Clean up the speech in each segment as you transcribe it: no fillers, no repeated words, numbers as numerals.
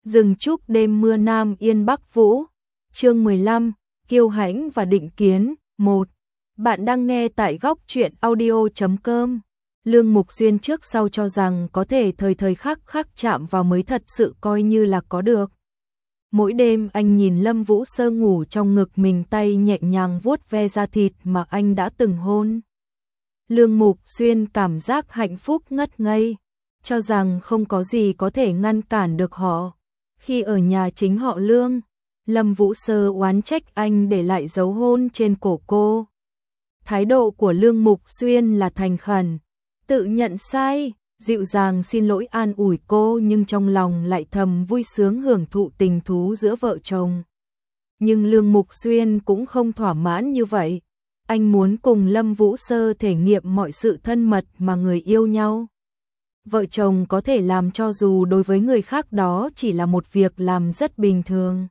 Rừng trúc đêm mưa Nam Yên Bắc Vũ. Chương 15, Kiêu Hãnh và Định Kiến. 1. Bạn đang nghe tại góc truyện audio.com. Lương Mục Xuyên trước sau cho rằng có thể thời thời khắc khắc chạm vào mới thật sự coi như là có được. Mỗi đêm anh nhìn Lâm Vũ Sơ ngủ trong ngực mình, tay nhẹ nhàng vuốt ve da thịt mà anh đã từng hôn. Lương Mục Xuyên cảm giác hạnh phúc ngất ngây, cho rằng không có gì có thể ngăn cản được họ. Khi ở nhà chính họ Lương, Lâm Vũ Sơ oán trách anh để lại dấu hôn trên cổ cô. Thái độ của Lương Mục Xuyên là thành khẩn, tự nhận sai, dịu dàng xin lỗi an ủi cô, nhưng trong lòng lại thầm vui sướng hưởng thụ tình thú giữa vợ chồng. Nhưng Lương Mục Xuyên cũng không thỏa mãn như vậy. Anh muốn cùng Lâm Vũ Sơ thể nghiệm mọi sự thân mật mà người yêu nhau. Vợ chồng có thể làm cho dù đối với người khác đó chỉ là một việc làm rất bình thường.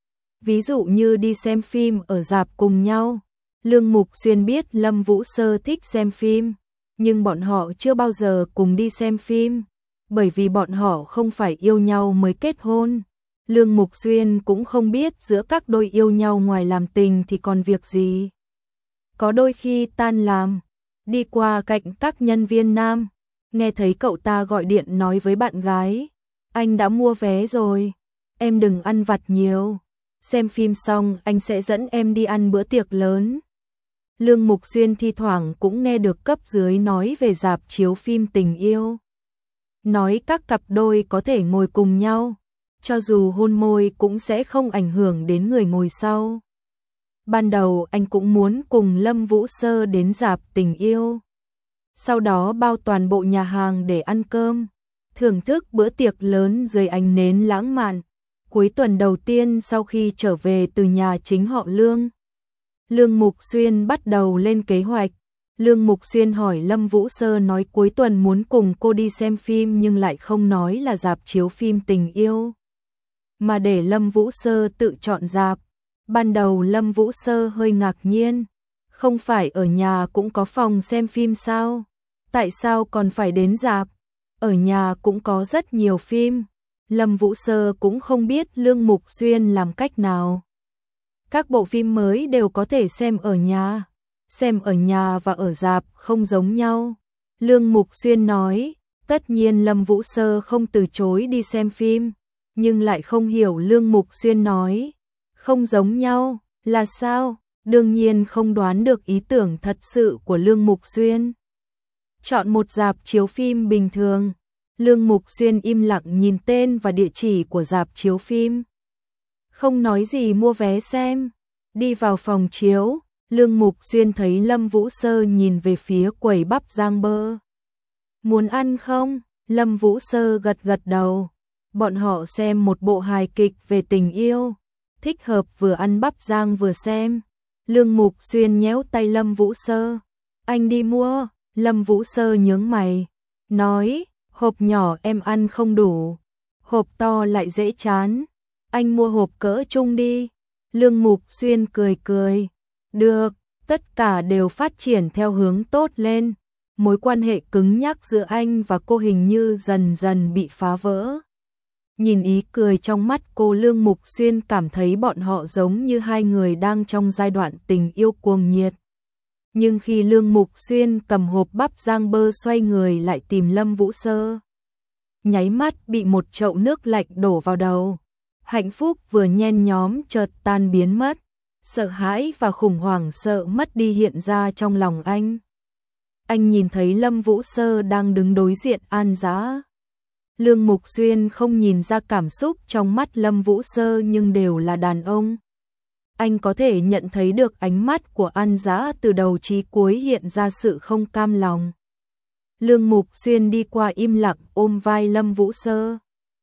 Ví dụ như đi xem phim ở rạp cùng nhau. Lương Mục Xuyên biết Lâm Vũ Sơ thích xem phim, nhưng bọn họ chưa bao giờ cùng đi xem phim, bởi vì bọn họ không phải yêu nhau mới kết hôn. Lương Mục Xuyên cũng không biết giữa các đôi yêu nhau ngoài làm tình thì còn việc gì. Có đôi khi tan làm, đi qua cạnh các nhân viên nam, nghe thấy cậu ta gọi điện nói với bạn gái, anh đã mua vé rồi, em đừng ăn vặt nhiều, xem phim xong anh sẽ dẫn em đi ăn bữa tiệc lớn. Lương Mục Xuyên thi thoảng cũng nghe được cấp dưới nói về rạp chiếu phim tình yêu. Nói các cặp đôi có thể ngồi cùng nhau, cho dù hôn môi cũng sẽ không ảnh hưởng đến người ngồi sau. Ban đầu anh cũng muốn cùng Lâm Vũ Sơ đến rạp tình yêu, sau đó bao toàn bộ nhà hàng để ăn cơm, thưởng thức bữa tiệc lớn dưới ánh nến lãng mạn. Cuối tuần đầu tiên sau khi trở về từ nhà chính họ Lương, Lương Mục Xuyên bắt đầu lên kế hoạch. Lương Mục Xuyên hỏi Lâm Vũ Sơ nói cuối tuần muốn cùng cô đi xem phim nhưng lại không nói là rạp chiếu phim tình yêu, mà để Lâm Vũ Sơ tự chọn rạp. Ban đầu Lâm Vũ Sơ hơi ngạc nhiên, không phải ở nhà cũng có phòng xem phim sao? Tại sao còn phải đến rạp? Ở nhà cũng có rất nhiều phim. Lâm Vũ Sơ cũng không biết Lương Mục Xuyên làm cách nào. Các bộ phim mới đều có thể xem ở nhà và ở rạp không giống nhau. Lương Mục Xuyên nói, tất nhiên Lâm Vũ Sơ không từ chối đi xem phim, nhưng lại không hiểu Lương Mục Xuyên nói không giống nhau là sao, đương nhiên không đoán được ý tưởng thật sự của Lương Mục Xuyên. Chọn một rạp chiếu phim bình thường. Lương Mục Xuyên im lặng nhìn tên và địa chỉ của rạp chiếu phim, không nói gì mua vé xem. Đi vào phòng chiếu, Lương Mục Xuyên thấy Lâm Vũ Sơ nhìn về phía quầy bắp rang bơ. Muốn ăn không? Lâm Vũ Sơ gật gật đầu. Bọn họ xem một bộ hài kịch về tình yêu, thích hợp vừa ăn bắp rang vừa xem. Lương Mục Xuyên nhéo tay Lâm Vũ Sơ. Anh đi mua. Lâm Vũ Sơ nhướng mày, nói, hộp nhỏ em ăn không đủ, hộp to lại dễ chán, anh mua hộp cỡ trung đi. Lương Mục Xuyên cười cười, được, tất cả đều phát triển theo hướng tốt lên. Mối quan hệ cứng nhắc giữa anh và cô hình như dần dần bị phá vỡ. Nhìn ý cười trong mắt cô, Lương Mục Xuyên cảm thấy bọn họ giống như hai người đang trong giai đoạn tình yêu cuồng nhiệt. Nhưng khi Lương Mục Xuyên cầm hộp bắp rang bơ xoay người lại tìm Lâm Vũ Sơ, nháy mắt bị một chậu nước lạnh đổ vào đầu. Hạnh phúc vừa nhen nhóm chợt tan biến mất, sợ hãi và khủng hoảng sợ mất đi hiện ra trong lòng anh. Anh nhìn thấy Lâm Vũ Sơ đang đứng đối diện An Dã. Lương Mục Xuyên không nhìn ra cảm xúc trong mắt Lâm Vũ Sơ nhưng đều là đàn ông. Anh có thể nhận thấy được ánh mắt của An Dã từ đầu chí cuối hiện ra sự không cam lòng. Lương Mục Xuyên đi qua im lặng ôm vai Lâm Vũ Sơ.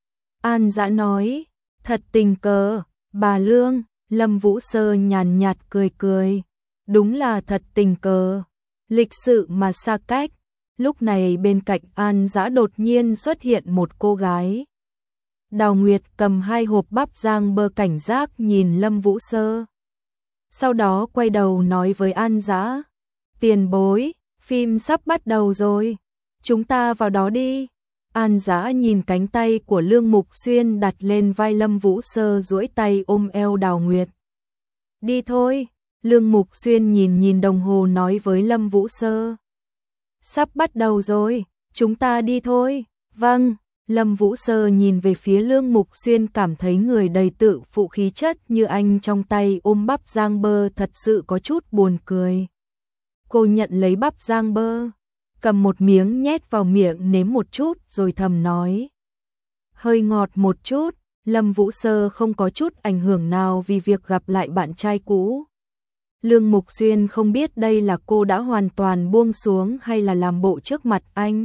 An Dã nói, thật tình cờ, bà Lương. Lâm Vũ Sơ nhàn nhạt cười cười, đúng là thật tình cờ, lịch sự mà xa cách. Lúc này bên cạnh An Dã đột nhiên xuất hiện một cô gái. Đào Nguyệt cầm hai hộp bắp rang bơ cảnh giác nhìn Lâm Vũ Sơ. Sau đó quay đầu nói với An Dã, tiền bối, phim sắp bắt đầu rồi, chúng ta vào đó đi. An Dã nhìn cánh tay của Lương Mục Xuyên đặt lên vai Lâm Vũ Sơ, duỗi tay ôm eo Đào Nguyệt. Đi thôi, Lương Mục Xuyên nhìn đồng hồ nói với Lâm Vũ Sơ. Sắp bắt đầu rồi, chúng ta đi thôi. Vâng, Lâm Vũ Sơ nhìn về phía Lương Mục Xuyên, cảm thấy người đầy tự phụ khí chất như anh trong tay ôm bắp rang bơ thật sự có chút buồn cười. Cô nhận lấy bắp rang bơ, cầm một miếng nhét vào miệng nếm một chút rồi thầm nói. Hơi ngọt một chút. Lâm Vũ Sơ không có chút ảnh hưởng nào vì việc gặp lại bạn trai cũ. Lương Mục Xuyên không biết đây là cô đã hoàn toàn buông xuống hay là làm bộ trước mặt anh.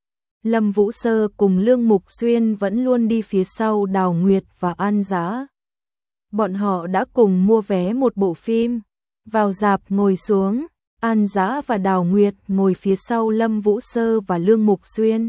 Lâm Vũ Sơ cùng Lương Mục Xuyên vẫn luôn đi phía sau Đào Nguyệt và An Dã. Bọn họ đã cùng mua vé một bộ phim. Vào rạp ngồi xuống, An Dã và Đào Nguyệt ngồi phía sau Lâm Vũ Sơ và Lương Mục Xuyên.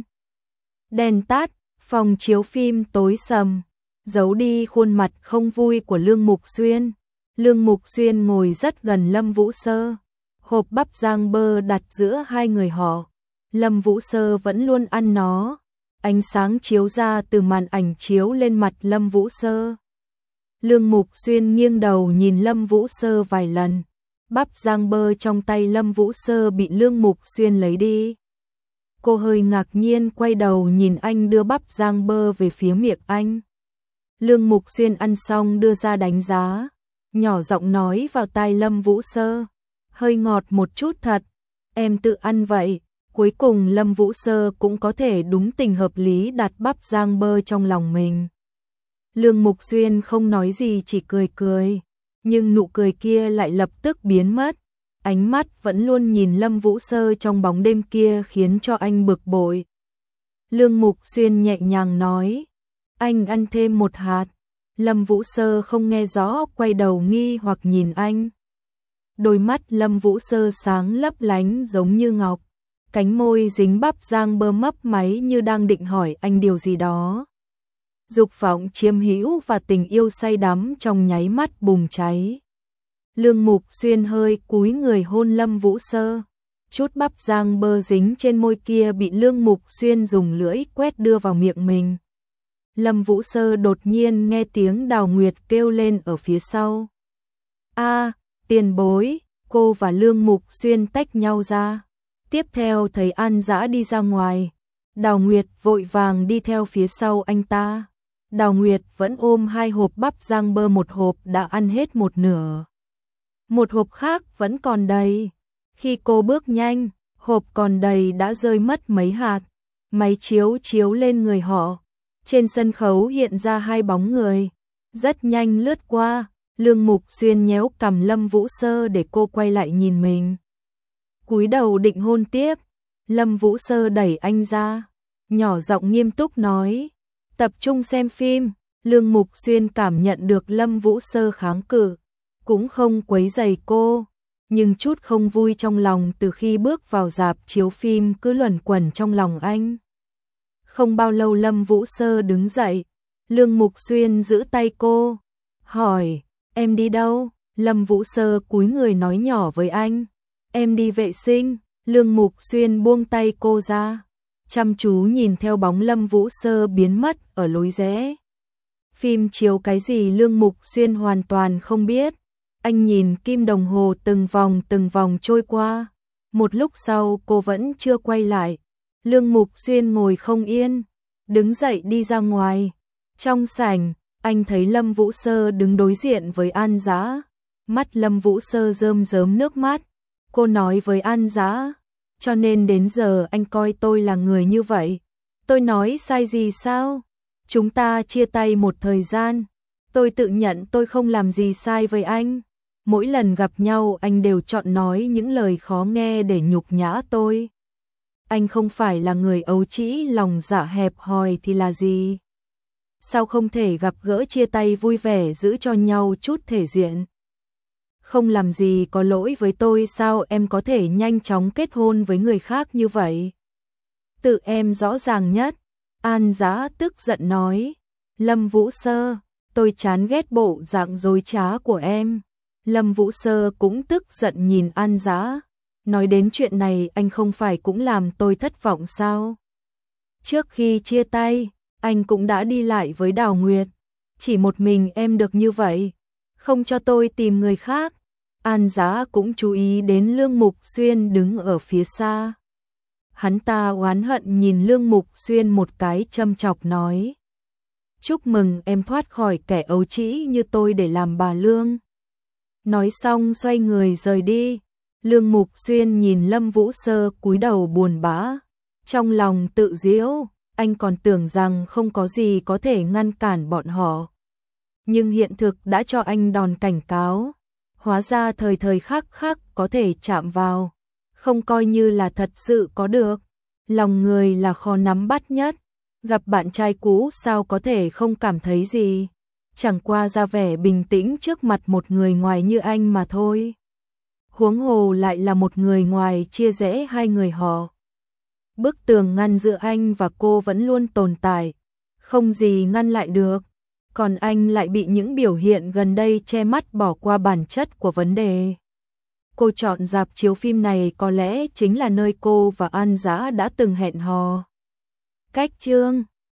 Đèn tắt, phòng chiếu phim tối sầm, giấu đi khuôn mặt không vui của Lương Mục Xuyên. Lương Mục Xuyên ngồi rất gần Lâm Vũ Sơ, hộp bắp rang bơ đặt giữa hai người họ. Lâm Vũ Sơ vẫn luôn ăn nó. Ánh sáng chiếu ra từ màn ảnh chiếu lên mặt Lâm Vũ Sơ. Lương Mục Xuyên nghiêng đầu nhìn Lâm Vũ Sơ vài lần. Bắp rang bơ trong tay Lâm Vũ Sơ bị Lương Mục Xuyên lấy đi. Cô hơi ngạc nhiên quay đầu nhìn anh đưa bắp rang bơ về phía miệng anh. Lương Mục Xuyên ăn xong đưa ra đánh giá, nhỏ giọng nói vào tai Lâm Vũ Sơ. Hơi ngọt một chút thật, em tự ăn vậy. Cuối cùng Lâm Vũ Sơ cũng có thể đúng tình hợp lý đặt bắp rang bơ trong lòng mình. Lương Mục Xuyên không nói gì, chỉ cười cười, nhưng nụ cười kia lại lập tức biến mất. Ánh mắt vẫn luôn nhìn Lâm Vũ Sơ trong bóng đêm kia khiến cho anh bực bội. Lương Mục Xuyên nhẹ nhàng nói, anh ăn thêm một hạt. Lâm Vũ Sơ không nghe rõ, quay đầu nghi hoặc nhìn anh. Đôi mắt Lâm Vũ Sơ sáng lấp lánh giống như ngọc, cánh môi dính bắp rang bơ mấp máy như đang định hỏi anh điều gì đó. Dục vọng chiếm hữu và tình yêu say đắm trong nháy mắt bùng cháy. Lương Mục Xuyên hơi cúi người hôn Lâm Vũ Sơ. Chút bắp rang bơ dính trên môi kia bị Lương Mục Xuyên dùng lưỡi quét đưa vào miệng mình. Lâm Vũ Sơ đột nhiên nghe tiếng Đào Nguyệt kêu lên ở phía sau. A, tiền bối. Cô và Lương Mục Xuyên tách nhau ra. Tiếp theo thấy An Dã đi ra ngoài. Đào Nguyệt vội vàng đi theo phía sau anh ta. Đào Nguyệt vẫn ôm hai hộp bắp rang bơ, một hộp đã ăn hết một nửa. Một hộp khác vẫn còn đầy. Khi cô bước nhanh, hộp còn đầy đã rơi mất mấy hạt. Máy chiếu chiếu lên người họ. Trên sân khấu hiện ra hai bóng người. Rất nhanh lướt qua. Lương Mục Xuyên nhéo cằm Lâm Vũ Sơ để cô quay lại nhìn mình. Cúi đầu định hôn tiếp. Lâm Vũ Sơ đẩy anh ra, nhỏ giọng nghiêm túc nói, tập trung xem phim. Lương Mục Xuyên cảm nhận được Lâm Vũ Sơ kháng cự, cũng không quấy rầy cô, nhưng chút không vui trong lòng từ khi bước vào rạp chiếu phim cứ luẩn quẩn trong lòng anh. Không bao lâu Lâm Vũ Sơ đứng dậy, Lương Mục Xuyên giữ tay cô, hỏi, em đi đâu? Lâm Vũ Sơ cúi người nói nhỏ với anh, em đi vệ sinh. Lương Mục Xuyên buông tay cô ra, chăm chú nhìn theo bóng Lâm Vũ Sơ biến mất ở lối rẽ. Phim chiếu cái gì Lương Mục Xuyên hoàn toàn không biết. Anh nhìn kim đồng hồ từng vòng trôi qua. Một lúc sau cô vẫn chưa quay lại. Lương Mục Xuyên ngồi không yên, đứng dậy đi ra ngoài. Trong sảnh, anh thấy Lâm Vũ Sơ đứng đối diện với An Dã. Mắt Lâm Vũ Sơ rơm rớm nước mắt. Cô nói với An Dã, cho nên đến giờ anh coi tôi là người như vậy. Tôi nói sai gì sao? Chúng ta chia tay một thời gian. Tôi tự nhận tôi không làm gì sai với anh. Mỗi lần gặp nhau anh đều chọn nói những lời khó nghe để nhục nhã tôi. Anh không phải là người ấu trĩ lòng dạ hẹp hòi thì là gì? Sao không thể gặp gỡ chia tay vui vẻ giữ cho nhau chút thể diện? Không làm gì có lỗi với tôi sao em có thể nhanh chóng kết hôn với người khác như vậy? Tự em rõ ràng nhất. An Dã tức giận nói. Lâm Vũ Sơ, tôi chán ghét bộ dạng dối trá của em. Lâm Vũ Sơ cũng tức giận nhìn An Dã. Nói đến chuyện này anh không phải cũng làm tôi thất vọng sao? Trước khi chia tay, anh cũng đã đi lại với Đào Nguyệt. Chỉ một mình em được như vậy, không cho tôi tìm người khác. An Giá cũng chú ý đến Lương Mục Xuyên đứng ở phía xa. Hắn ta oán hận nhìn Lương Mục Xuyên một cái châm chọc nói. Chúc mừng em thoát khỏi kẻ ấu trĩ như tôi để làm bà Lương. Nói xong xoay người rời đi. Lương Mục Xuyên nhìn Lâm Vũ Sơ cúi đầu buồn bã. Trong lòng tự giễu, anh còn tưởng rằng không có gì có thể ngăn cản bọn họ. Nhưng hiện thực đã cho anh đòn cảnh cáo. Hóa ra thời thời khắc khắc có thể chạm vào. Không coi như là thật sự có được. Lòng người là khó nắm bắt nhất. Gặp bạn trai cũ sao có thể không cảm thấy gì. Chẳng qua ra vẻ bình tĩnh trước mặt một người ngoài như anh mà thôi. Huống hồ lại là một người ngoài chia rẽ hai người họ. Bức tường ngăn giữa anh và cô vẫn luôn tồn tại. Không gì ngăn lại được. Còn anh lại bị những biểu hiện gần đây che mắt bỏ qua bản chất của vấn đề. Cô chọn rạp chiếu phim này có lẽ chính là nơi cô và An Dã đã từng hẹn hò. Cách chương